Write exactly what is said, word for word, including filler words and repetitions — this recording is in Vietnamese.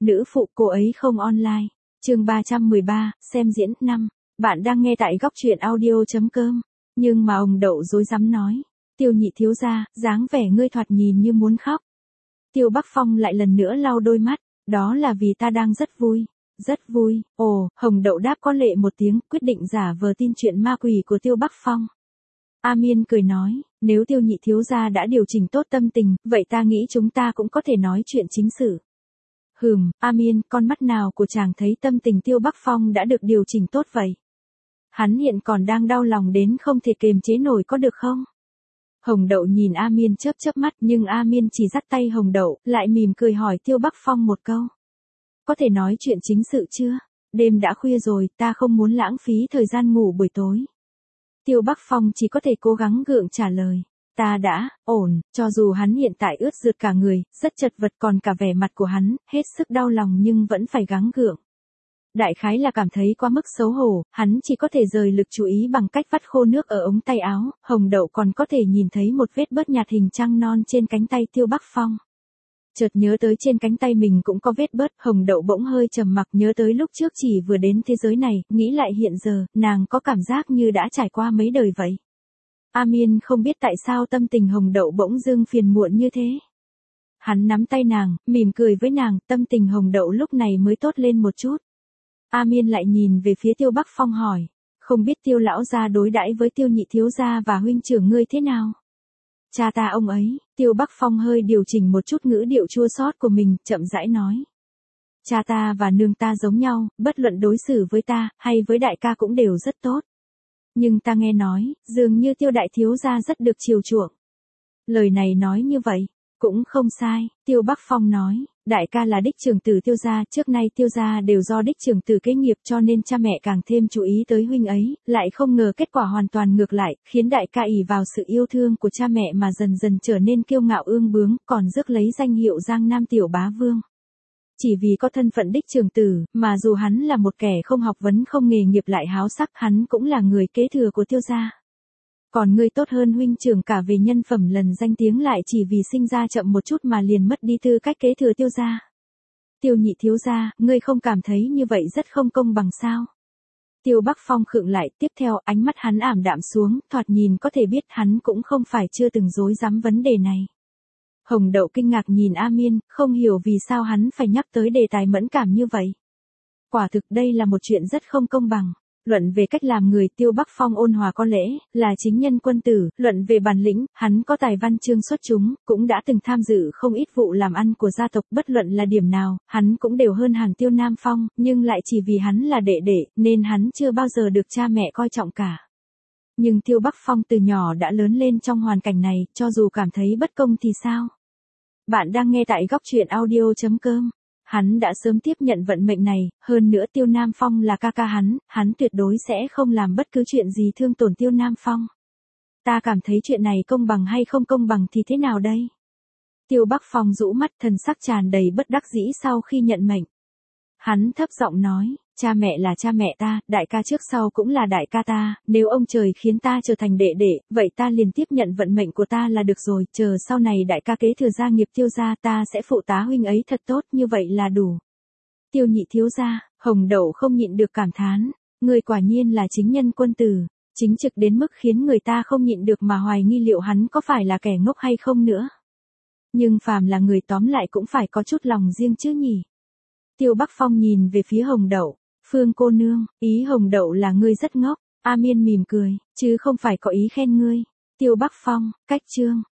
nữ phụ cô ấy không online. Chương ba trăm mười ba, xem diễn năm. Bạn đang nghe tại góc truyện audio.com. Nhưng mà ông Đậu rối rắm nói. Tiêu nhị thiếu gia, dáng vẻ ngươi thoạt nhìn như muốn khóc. Tiêu Bắc Phong lại lần nữa lau đôi mắt. Đó là vì ta đang rất vui. Rất vui. Ồ, Hồng Đậu đáp có lệ một tiếng, quyết định giả vờ tin chuyện ma quỷ của Tiêu Bắc Phong. A Miên cười nói, nếu Tiêu nhị thiếu gia đã điều chỉnh tốt tâm tình, vậy ta nghĩ chúng ta cũng có thể nói chuyện chính sự. Hừm, A Miên, con mắt nào của chàng thấy tâm tình Tiêu Bắc Phong đã được điều chỉnh tốt vậy? Hắn hiện còn đang đau lòng đến không thể kềm chế nổi có được không? Hồng Đậu nhìn A Miên chớp chớp mắt, nhưng A Miên chỉ dắt tay Hồng Đậu, lại mỉm cười hỏi Tiêu Bắc Phong một câu. Có thể nói chuyện chính sự chưa? Đêm đã khuya rồi, ta không muốn lãng phí thời gian ngủ buổi tối. Tiêu Bắc Phong chỉ có thể cố gắng gượng trả lời. Ta đã, ổn, cho dù hắn hiện tại ướt rượt cả người, rất chật vật, còn cả vẻ mặt của hắn, hết sức đau lòng nhưng vẫn phải gắng gượng. Đại khái là cảm thấy quá mức xấu hổ, hắn chỉ có thể rời lực chú ý bằng cách vắt khô nước ở ống tay áo. Hồng Đậu còn có thể nhìn thấy một vết bớt nhạt hình trăng non trên cánh tay Tiêu Bắc Phong. Chợt nhớ tới trên cánh tay mình cũng có vết bớt, Hồng Đậu bỗng hơi trầm mặc, nhớ tới lúc trước chỉ vừa đến thế giới này, nghĩ lại hiện giờ, nàng có cảm giác như đã trải qua mấy đời vậy. A Miên không biết tại sao tâm tình Hồng Đậu bỗng dưng phiền muộn như thế. Hắn nắm tay nàng, mỉm cười với nàng, tâm tình Hồng Đậu lúc này mới tốt lên một chút. A Miên lại nhìn về phía Tiêu Bắc Phong hỏi, không biết Tiêu lão gia đối đãi với Tiêu nhị thiếu gia và huynh trưởng ngươi thế nào? Cha ta ông ấy. Tiêu Bắc Phong hơi điều chỉnh một chút ngữ điệu chua xót của mình, chậm rãi nói. Cha ta và nương ta giống nhau, bất luận đối xử với ta, hay với đại ca cũng đều rất tốt. Nhưng ta nghe nói, dường như Tiêu đại thiếu gia rất được chiều chuộng. Lời này nói như vậy, cũng không sai, Tiêu Bắc Phong nói. Đại ca là đích trưởng tử Tiêu gia, trước nay Tiêu gia đều do đích trưởng tử kế nghiệp, cho nên cha mẹ càng thêm chú ý tới huynh ấy, lại không ngờ kết quả hoàn toàn ngược lại, khiến đại ca ỷ vào sự yêu thương của cha mẹ mà dần dần trở nên kiêu ngạo ương bướng, còn rước lấy danh hiệu Giang Nam tiểu bá vương. Chỉ vì có thân phận đích trưởng tử, mà dù hắn là một kẻ không học vấn không nghề nghiệp lại háo sắc, hắn cũng là người kế thừa của Tiêu gia. Còn ngươi tốt hơn huynh trưởng cả về nhân phẩm, lần danh tiếng lại chỉ vì sinh ra chậm một chút mà liền mất đi tư cách kế thừa Tiêu gia. Tiêu nhị thiếu gia, ngươi không cảm thấy như vậy rất không công bằng sao? Tiêu Bắc Phong khựng lại, tiếp theo ánh mắt hắn ảm đạm xuống, thoạt nhìn có thể biết hắn cũng không phải chưa từng dối dám vấn đề này. Hồng Đậu kinh ngạc nhìn A Miên, không hiểu vì sao hắn phải nhắc tới đề tài mẫn cảm như vậy. Quả thực đây là một chuyện rất không công bằng. Luận về cách làm người, Tiêu Bắc Phong ôn hòa có lễ, là chính nhân quân tử, luận về bản lĩnh, hắn có tài văn chương xuất chúng, cũng đã từng tham dự không ít vụ làm ăn của gia tộc, bất luận là điểm nào, hắn cũng đều hơn hẳn Tiêu Nam Phong, nhưng lại chỉ vì hắn là đệ đệ, nên hắn chưa bao giờ được cha mẹ coi trọng cả. Nhưng Tiêu Bắc Phong từ nhỏ đã lớn lên trong hoàn cảnh này, cho dù cảm thấy bất công thì sao? Bạn đang nghe tại góc truyện audio.com. Hắn đã sớm tiếp nhận vận mệnh này, hơn nữa Tiêu Nam Phong là ca ca hắn, hắn tuyệt đối sẽ không làm bất cứ chuyện gì thương tổn Tiêu Nam Phong. Ta cảm thấy chuyện này công bằng hay không công bằng thì thế nào đây? Tiêu Bắc Phong rũ mắt, thần sắc tràn đầy bất đắc dĩ sau khi nhận mệnh. Hắn thấp giọng nói, cha mẹ là cha mẹ ta, đại ca trước sau cũng là đại ca ta, nếu ông trời khiến ta trở thành đệ đệ, vậy ta liền tiếp nhận vận mệnh của ta là được rồi, chờ sau này đại ca kế thừa gia nghiệp Tiêu gia, ta sẽ phụ tá huynh ấy thật tốt, như vậy là đủ. Tiêu nhị thiếu gia, Hồng Đậu không nhịn được cảm thán, người quả nhiên là chính nhân quân tử, chính trực đến mức khiến người ta không nhịn được mà hoài nghi liệu hắn có phải là kẻ ngốc hay không nữa. Nhưng phàm là người tóm lại cũng phải có chút lòng riêng chứ nhỉ. Tiêu Bắc Phong nhìn về phía Hồng Đậu, Phương cô nương, ý Hồng Đậu là ngươi rất ngốc. A Miên mỉm cười, chứ không phải có ý khen ngươi. Tiêu Bắc Phong, cách chương.